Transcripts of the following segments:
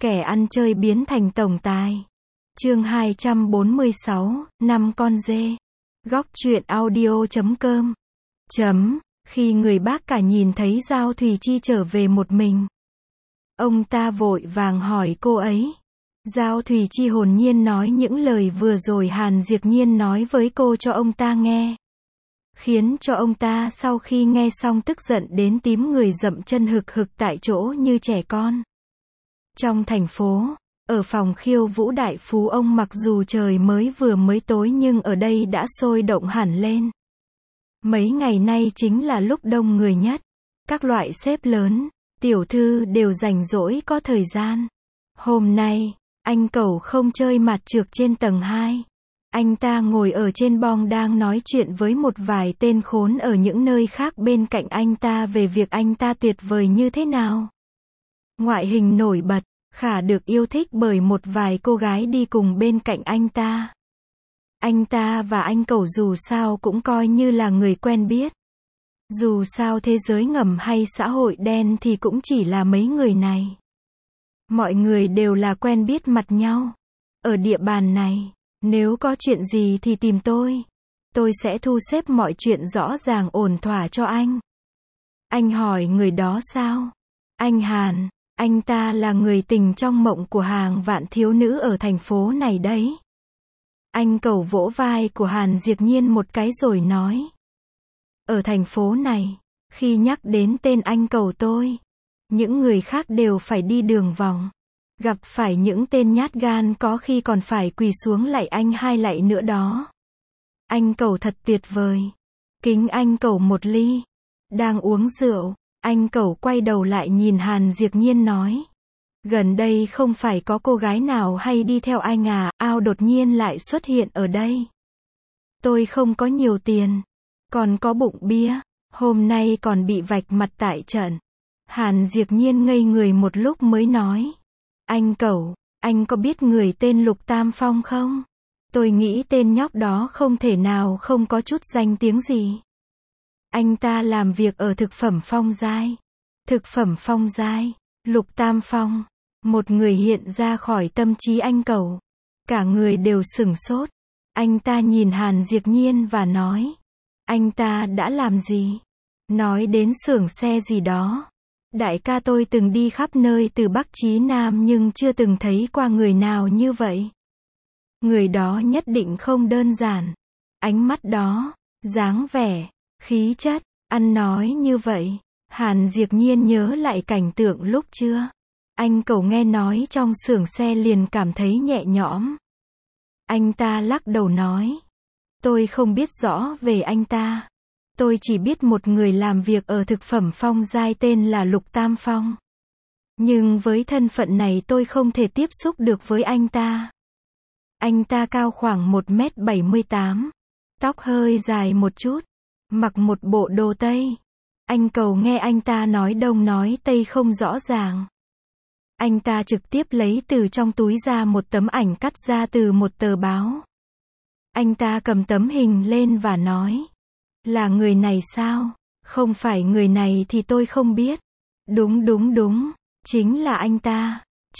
Kẻ ăn chơi biến thành tổng tài. Chương 246, 5 con dê. Góc truyện audio.com. Khi người bác cả nhìn thấy Giao Thùy Chi trở về một mình, ông ta vội vàng hỏi cô ấy. Giao Thùy Chi hồn nhiên nói những lời vừa rồi Hàn Diệc Nhiên nói với cô cho ông ta nghe, khiến cho ông ta sau khi nghe xong tức giận đến tím người dậm chân hực hực tại chỗ như trẻ con. Trong thành phố, ở phòng khiêu vũ Đại Phú Ông, mặc dù trời mới tối nhưng ở đây đã sôi động hẳn lên. Mấy ngày nay chính là lúc đông người nhất. Các loại sếp lớn, tiểu thư đều rảnh rỗi có thời gian. Hôm nay, anh Cẩu không chơi mặt trược trên tầng 2. Anh ta ngồi ở trên bong đang nói chuyện với một vài tên khốn ở những nơi khác bên cạnh anh ta về việc anh ta tuyệt vời như thế nào. Ngoại hình nổi bật, khả được yêu thích bởi một vài cô gái đi cùng bên cạnh anh ta. Anh ta và anh Cẩu dù sao cũng coi như là người quen biết. Dù sao thế giới ngầm hay xã hội đen thì cũng chỉ là mấy người này. Mọi người đều là quen biết mặt nhau. Ở địa bàn này, nếu có chuyện gì thì tìm tôi. Tôi sẽ thu xếp mọi chuyện rõ ràng ổn thỏa cho anh. Anh hỏi người đó sao? Anh Hàn, anh ta là người tình trong mộng của hàng vạn thiếu nữ ở thành phố này đấy. Anh Cẩu vỗ vai của Hàn Diệc Nhiên một cái rồi nói. Ở thành phố này, khi nhắc đến tên anh Cẩu tôi, những người khác đều phải đi đường vòng. Gặp phải những tên nhát gan có khi còn phải quỳ xuống lạy anh 2 lạy nữa đó. Anh Cẩu thật tuyệt vời. Kính anh Cẩu một ly. Đang uống rượu, anh Cẩu quay đầu lại nhìn Hàn Diệc Nhiên nói. Gần đây không phải có cô gái nào hay đi theo anh à, ao đột nhiên lại xuất hiện ở đây. Tôi không có nhiều tiền, còn có bụng bia, hôm nay còn bị vạch mặt tại trận. Hàn Diệc Nhiên ngây người một lúc mới nói. Anh Cẩu, anh có biết người tên Lục Tam Phong không? Tôi nghĩ tên nhóc đó không thể nào không có chút danh tiếng gì. Anh ta làm việc ở thực phẩm Phong Giai. Thực phẩm Phong Giai, Lục Tam Phong. Một người hiện ra khỏi tâm trí anh Cẩu. Cả người đều sửng sốt. Anh ta nhìn Hàn Diệc Nhiên và nói. Anh ta đã làm gì? Nói đến xưởng xe gì đó. Đại ca tôi từng đi khắp nơi từ Bắc chí Nam nhưng chưa từng thấy qua người nào như vậy. Người đó nhất định không đơn giản. Ánh mắt đó, dáng vẻ, khí chất, ăn nói như vậy. Hàn Diệc Nhiên nhớ lại cảnh tượng lúc chưa. Anh Cẩu nghe nói trong xưởng xe liền cảm thấy nhẹ nhõm. Anh ta lắc đầu nói. Tôi không biết rõ về anh ta. Tôi chỉ biết một người làm việc ở thực phẩm Phong Giai tên là Lục Tam Phong. Nhưng với thân phận này tôi không thể tiếp xúc được với anh ta. Anh ta cao khoảng 1m78. Tóc hơi dài một chút. Mặc một bộ đồ Tây. Anh Cẩu nghe anh ta nói Đông nói Tây không rõ ràng. Anh ta trực tiếp lấy từ trong túi ra một tấm ảnh cắt ra từ một tờ báo. Anh ta cầm tấm hình lên và nói. Là người này sao? Không phải người này thì tôi không biết. Đúng, chính là anh ta.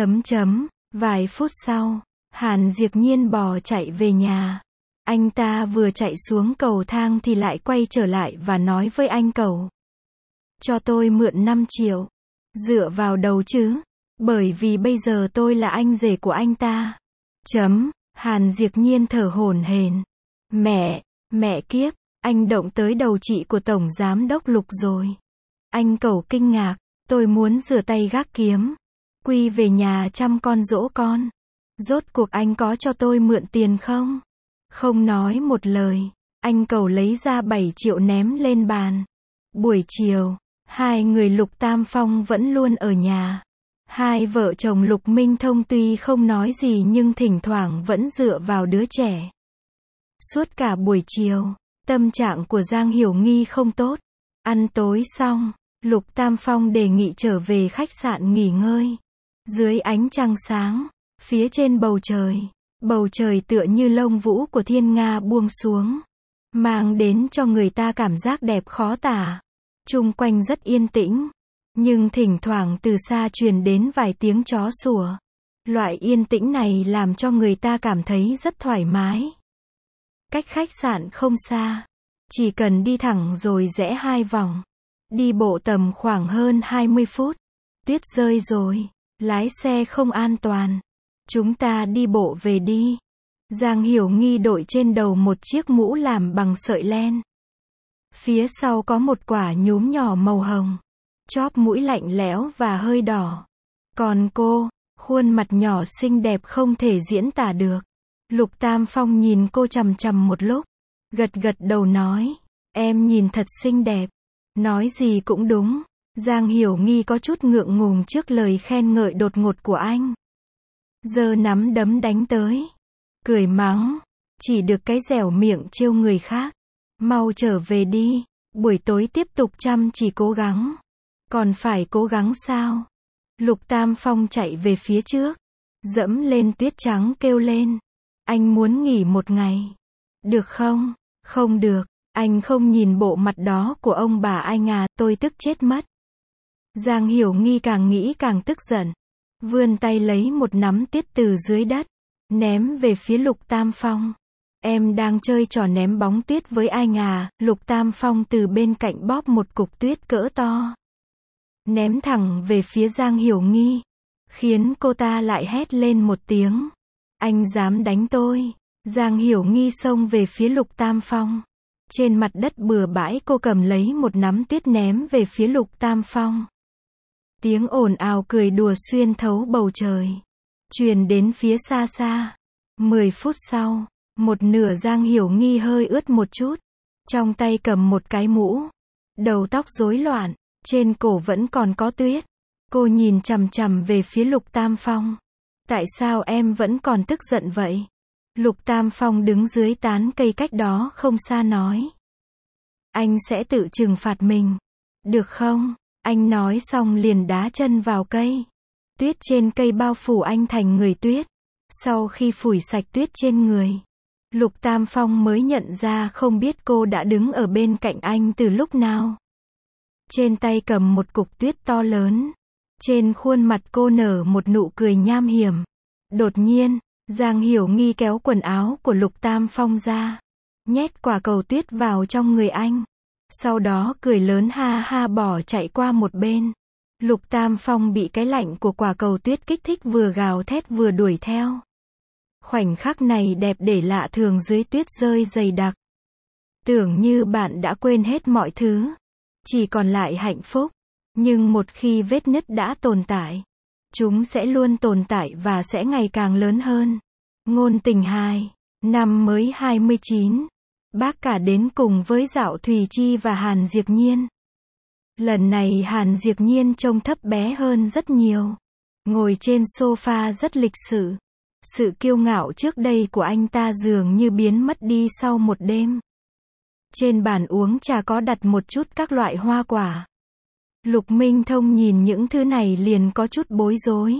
Vài phút sau, Hàn Diệc Nhiên bò chạy về nhà. Anh ta vừa chạy xuống cầu thang thì lại quay trở lại và nói với anh Cẩu. Cho tôi mượn 5 triệu. Dựa vào đầu chứ. Bởi vì bây giờ tôi là anh rể của anh ta. Hàn Diệc Nhiên thở hổn hển. Mẹ kiếp, anh động tới đầu chị của Tổng Giám Đốc Lục rồi. Anh Cẩu kinh ngạc, tôi muốn rửa tay gác kiếm. Quy về nhà chăm con dỗ con. Rốt cuộc anh có cho tôi mượn tiền không? Không nói một lời, anh Cẩu lấy ra 7 triệu ném lên bàn. Buổi chiều, hai người Lục Tam Phong vẫn luôn ở nhà. Hai vợ chồng Lục Minh Thông tuy không nói gì nhưng thỉnh thoảng vẫn dựa vào đứa trẻ. Suốt cả buổi chiều, tâm trạng của Giang Hiểu Nghi không tốt. Ăn tối xong, Lục Tam Phong đề nghị trở về khách sạn nghỉ ngơi. Dưới ánh trăng sáng, phía trên bầu trời tựa như lông vũ của thiên nga buông xuống, mang đến cho người ta cảm giác đẹp khó tả. Chung quanh rất yên tĩnh. Nhưng thỉnh thoảng từ xa truyền đến vài tiếng chó sủa. Loại yên tĩnh này làm cho người ta cảm thấy rất thoải mái. Cách khách sạn không xa. Chỉ cần đi thẳng rồi rẽ 2 vòng. Đi bộ tầm khoảng hơn 20 phút. Tuyết rơi rồi. Lái xe không an toàn. Chúng ta đi bộ về đi. Giang Hiểu Nghi đội trên đầu một chiếc mũ làm bằng sợi len. Phía sau có một quả nhúm nhỏ màu hồng. Chóp mũi lạnh lẽo và hơi đỏ. Còn cô, khuôn mặt nhỏ xinh đẹp không thể diễn tả được. Lục Tam Phong nhìn cô chằm chằm một lúc. Gật gật đầu nói. Em nhìn thật xinh đẹp. Nói gì cũng đúng. Giang Hiểu Nghi có chút ngượng ngùng trước lời khen ngợi đột ngột của anh. Giơ nắm đấm đánh tới. Cười mắng. Chỉ được cái dẻo miệng trêu người khác. Mau trở về đi. Buổi tối tiếp tục chăm chỉ cố gắng. Còn phải cố gắng sao? Lục Tam Phong chạy về phía trước. Dẫm lên tuyết trắng kêu lên. Anh muốn nghỉ một ngày. Được không? Không được. Anh không nhìn bộ mặt đó của ông bà anh à, tôi tức chết mất. Giang Hiểu Nghi càng nghĩ càng tức giận. Vươn tay lấy một nắm tuyết từ dưới đất. Ném về phía Lục Tam Phong. Em đang chơi trò ném bóng tuyết với anh à? Lục Tam Phong từ bên cạnh bóp một cục tuyết cỡ to. Ném thẳng về phía Giang Hiểu Nghi. Khiến cô ta lại hét lên một tiếng. Anh dám đánh tôi. Giang Hiểu Nghi xông về phía Lục Tam Phong. Trên mặt đất bừa bãi cô cầm lấy một nắm tuyết ném về phía Lục Tam Phong. Tiếng ồn ào cười đùa xuyên thấu bầu trời. Truyền đến phía xa xa. 10 phút sau, một nửa Giang Hiểu Nghi hơi ướt một chút. Trong tay cầm một cái mũ. Đầu tóc rối loạn. Trên cổ vẫn còn có tuyết. Cô nhìn chằm chằm về phía Lục Tam Phong. Tại sao em vẫn còn tức giận vậy? Lục Tam Phong đứng dưới tán cây cách đó không xa nói. Anh sẽ tự trừng phạt mình. Được không? Anh nói xong liền đá chân vào cây. Tuyết trên cây bao phủ anh thành người tuyết. Sau khi phủi sạch tuyết trên người, Lục Tam Phong mới nhận ra không biết cô đã đứng ở bên cạnh anh từ lúc nào. Trên tay cầm một cục tuyết to lớn. Trên khuôn mặt cô nở một nụ cười nham hiểm. Đột nhiên, Giang Hiểu Nghi kéo quần áo của Lục Tam Phong ra. Nhét quả cầu tuyết vào trong người anh. Sau đó cười lớn ha ha bỏ chạy qua một bên. Lục Tam Phong bị cái lạnh của quả cầu tuyết kích thích vừa gào thét vừa đuổi theo. Khoảnh khắc này đẹp để lạ thường dưới tuyết rơi dày đặc. Tưởng như bạn đã quên hết mọi thứ. Chỉ còn lại hạnh phúc. Nhưng một khi vết nứt đã tồn tại, chúng sẽ luôn tồn tại và sẽ ngày càng lớn hơn. Ngôn tình 2. Năm mới 29. Bác cả đến cùng với Dạo Thùy Chi và Hàn Diệp Nhiên. Lần này Hàn Diệp Nhiên trông thấp bé hơn rất nhiều. Ngồi trên sofa rất lịch sự. Sự kiêu ngạo trước đây của anh ta dường như biến mất đi sau một đêm. Trên bàn uống trà có đặt một chút các loại hoa quả. Lục Minh Thông nhìn những thứ này liền có chút bối rối.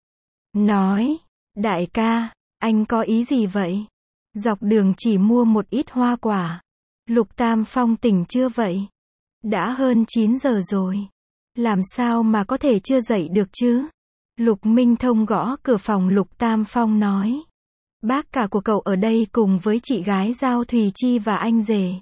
Nói, đại ca, anh có ý gì vậy? Dọc đường chỉ mua một ít hoa quả. Lục Tam Phong tỉnh chưa vậy? Đã hơn 9 giờ rồi. Làm sao mà có thể chưa dậy được chứ? Lục Minh Thông gõ cửa phòng Lục Tam Phong nói. Bác cả của cậu ở đây cùng với chị gái Dao Thùy Chi và anh rể.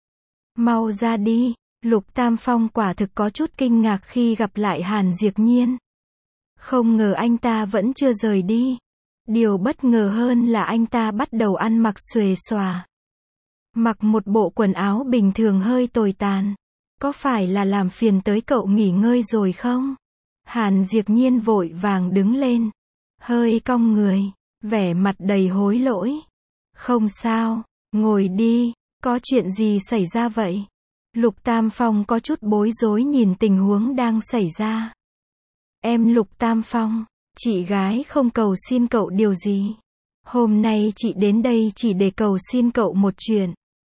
Mau ra đi. Lục Tam Phong quả thực có chút kinh ngạc khi gặp lại Hàn Diệp Nhiên. Không ngờ anh ta vẫn chưa rời đi. Điều bất ngờ hơn là anh ta bắt đầu ăn mặc xuề xòa. Mặc một bộ quần áo bình thường hơi tồi tàn. Có phải là làm phiền tới cậu nghỉ ngơi rồi không? Hàn Diệp Nhiên vội vàng đứng lên. Hơi cong người. Vẻ mặt đầy hối lỗi. Không sao. Ngồi đi. Có chuyện gì xảy ra vậy? Lục Tam Phong có chút bối rối nhìn tình huống đang xảy ra. Em Lục Tam Phong, chị gái không cầu xin cậu điều gì. Hôm nay chị đến đây chỉ để cầu xin cậu một chuyện.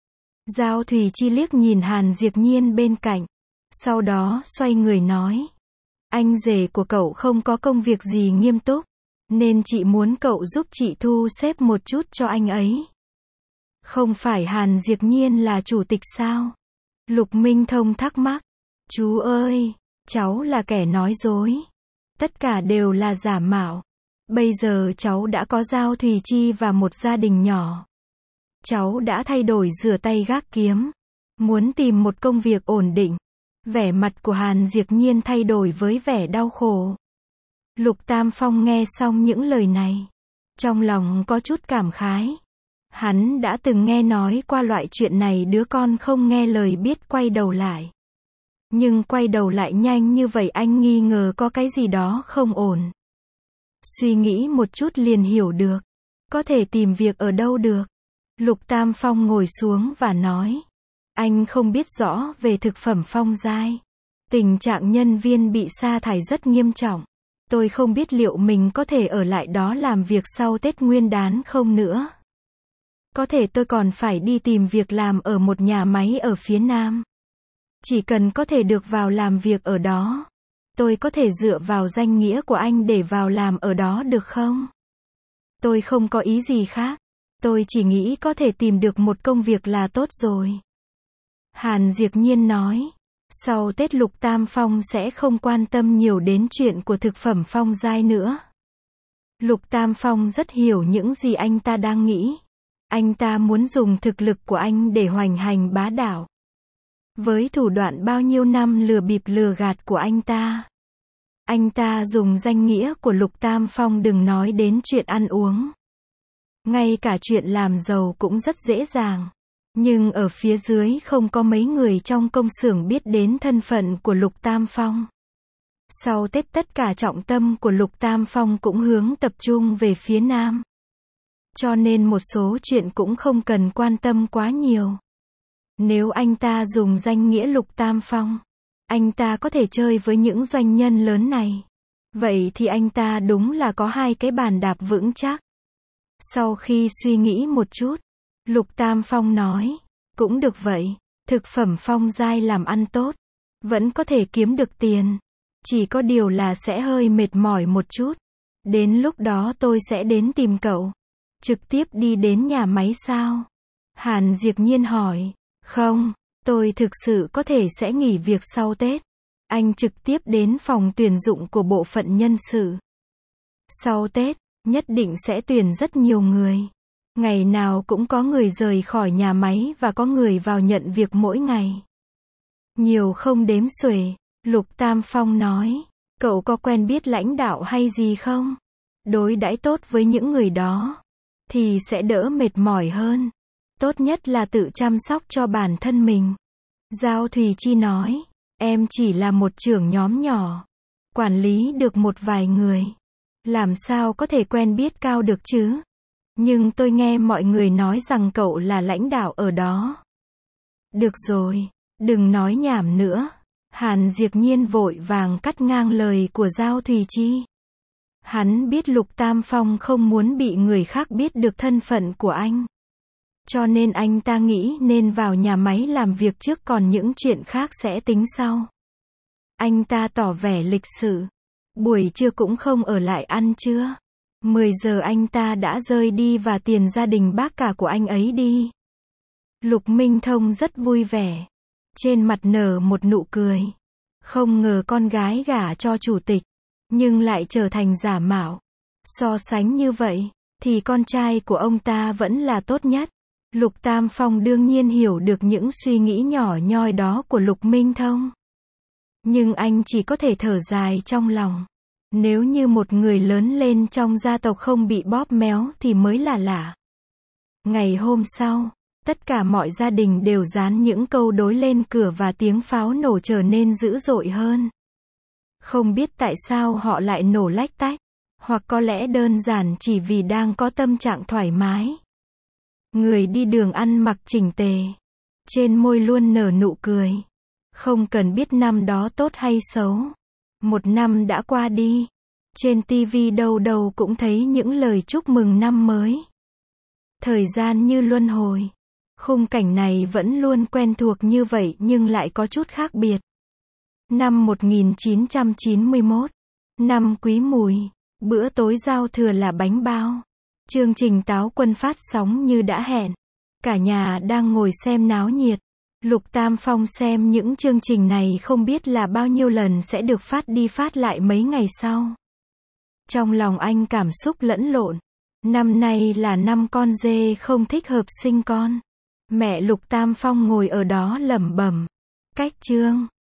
Dao Thùy Chi liếc nhìn Hàn Diệp Nhiên bên cạnh. Sau đó xoay người nói. Anh rể của cậu không có công việc gì nghiêm túc. Nên chị muốn cậu giúp chị thu xếp một chút cho anh ấy. Không phải Hàn Diệp Nhiên là chủ tịch sao? Lục Minh Thông thắc mắc. Chú ơi, cháu là kẻ nói dối. Tất cả đều là giả mạo. Bây giờ cháu đã có Giao Thùy Chi và một gia đình nhỏ. Cháu đã thay đổi rửa tay gác kiếm. Muốn tìm một công việc ổn định. Vẻ mặt của Hàn Diệc Nhiên thay đổi với vẻ đau khổ. Lục Tam Phong nghe xong những lời này. Trong lòng có chút cảm khái. Hắn đã từng nghe nói qua loại chuyện này, đứa con không nghe lời biết quay đầu lại. Nhưng quay đầu lại nhanh như vậy, anh nghi ngờ có cái gì đó không ổn. Suy nghĩ một chút liền hiểu được. Có thể tìm việc ở đâu được. Lục Tam Phong ngồi xuống và nói. Anh không biết rõ về thực phẩm Phong Giai. Tình trạng nhân viên bị sa thải rất nghiêm trọng. Tôi không biết liệu mình có thể ở lại đó làm việc sau Tết Nguyên đán không nữa. Có thể tôi còn phải đi tìm việc làm ở một nhà máy ở phía Nam. Chỉ cần có thể được vào làm việc ở đó, tôi có thể dựa vào danh nghĩa của anh để vào làm ở đó được không? Tôi không có ý gì khác. Tôi chỉ nghĩ có thể tìm được một công việc là tốt rồi. Hàn Diệc Nhiên nói. Sau Tết Lục Tam Phong sẽ không quan tâm nhiều đến chuyện của thực phẩm Phong Giai nữa. Lục Tam Phong rất hiểu những gì anh ta đang nghĩ. Anh ta muốn dùng thực lực của anh để hoành hành bá đạo. Với thủ đoạn bao nhiêu năm lừa bịp lừa gạt của anh ta dùng danh nghĩa của Lục Tam Phong, đừng nói đến chuyện ăn uống. Ngay cả chuyện làm giàu cũng rất dễ dàng. Nhưng ở phía dưới không có mấy người trong công xưởng biết đến thân phận của Lục Tam Phong. Sau Tết tất cả trọng tâm của Lục Tam Phong cũng hướng tập trung về phía Nam. Cho nên một số chuyện cũng không cần quan tâm quá nhiều. Nếu anh ta dùng danh nghĩa Lục Tam Phong, anh ta có thể chơi với những doanh nhân lớn này. Vậy thì anh ta đúng là có hai cái bàn đạp vững chắc. Sau khi suy nghĩ một chút, Lục Tam Phong nói, cũng được vậy, thực phẩm Phong Giai làm ăn tốt, vẫn có thể kiếm được tiền. Chỉ có điều là sẽ hơi mệt mỏi một chút. Đến lúc đó tôi sẽ đến tìm cậu. Trực tiếp đi đến nhà máy sao? Hàn Diệc Nhiên hỏi. Không, tôi thực sự có thể sẽ nghỉ việc sau Tết. Anh trực tiếp đến phòng tuyển dụng của bộ phận nhân sự. Sau Tết, nhất định sẽ tuyển rất nhiều người. Ngày nào cũng có người rời khỏi nhà máy và có người vào nhận việc mỗi ngày. Nhiều không đếm xuể. Lục Tam Phong nói. Cậu có quen biết lãnh đạo hay gì không? Đối đãi tốt với những người đó thì sẽ đỡ mệt mỏi hơn. Tốt nhất là tự chăm sóc cho bản thân mình. Giao Thùy Chi nói. Em chỉ là một trưởng nhóm nhỏ. Quản lý được một vài người. Làm sao có thể quen biết cao được chứ? Nhưng tôi nghe mọi người nói rằng cậu là lãnh đạo ở đó. Được rồi, đừng nói nhảm nữa. Hàn Diệc Nhiên vội vàng cắt ngang lời của Giao Thùy Chi. Hắn biết Lục Tam Phong không muốn bị người khác biết được thân phận của anh. Cho nên anh ta nghĩ nên vào nhà máy làm việc trước, còn những chuyện khác sẽ tính sau. Anh ta tỏ vẻ lịch sự. Buổi trưa cũng không ở lại ăn trưa. 10 giờ anh ta đã rời đi và tiền gia đình bác cả của anh ấy đi. Lục Minh Thông rất vui vẻ. Trên mặt nở một nụ cười. Không ngờ con gái gả cho chủ tịch, nhưng lại trở thành giả mạo. So sánh như vậy, thì con trai của ông ta vẫn là tốt nhất. Lục Tam Phong đương nhiên hiểu được những suy nghĩ nhỏ nhoi đó của Lục Minh Thông. Nhưng anh chỉ có thể thở dài trong lòng. Nếu như một người lớn lên trong gia tộc không bị bóp méo thì mới là lạ. Ngày hôm sau, tất cả mọi gia đình đều dán những câu đối lên cửa và tiếng pháo nổ trở nên dữ dội hơn. Không biết tại sao họ lại nổ lách tách, hoặc có lẽ đơn giản chỉ vì đang có tâm trạng thoải mái. Người đi đường ăn mặc chỉnh tề, trên môi luôn nở nụ cười. Không cần biết năm đó tốt hay xấu. Một năm đã qua đi. Trên TV đâu đâu cũng thấy những lời chúc mừng năm mới. Thời gian như luân hồi. Khung cảnh này vẫn luôn quen thuộc như vậy nhưng lại có chút khác biệt. Năm 1991. Năm Quý Mùi. Bữa tối giao thừa là bánh bao. Chương trình Táo Quân phát sóng như đã hẹn. Cả nhà đang ngồi xem náo nhiệt. Lục Tam Phong xem những chương trình này không biết là bao nhiêu lần sẽ được phát đi phát lại mấy ngày sau. Trong lòng anh cảm xúc lẫn lộn. Năm nay là năm con dê không thích hợp sinh con. Mẹ Lục Tam Phong ngồi ở đó lẩm bẩm. Cách chương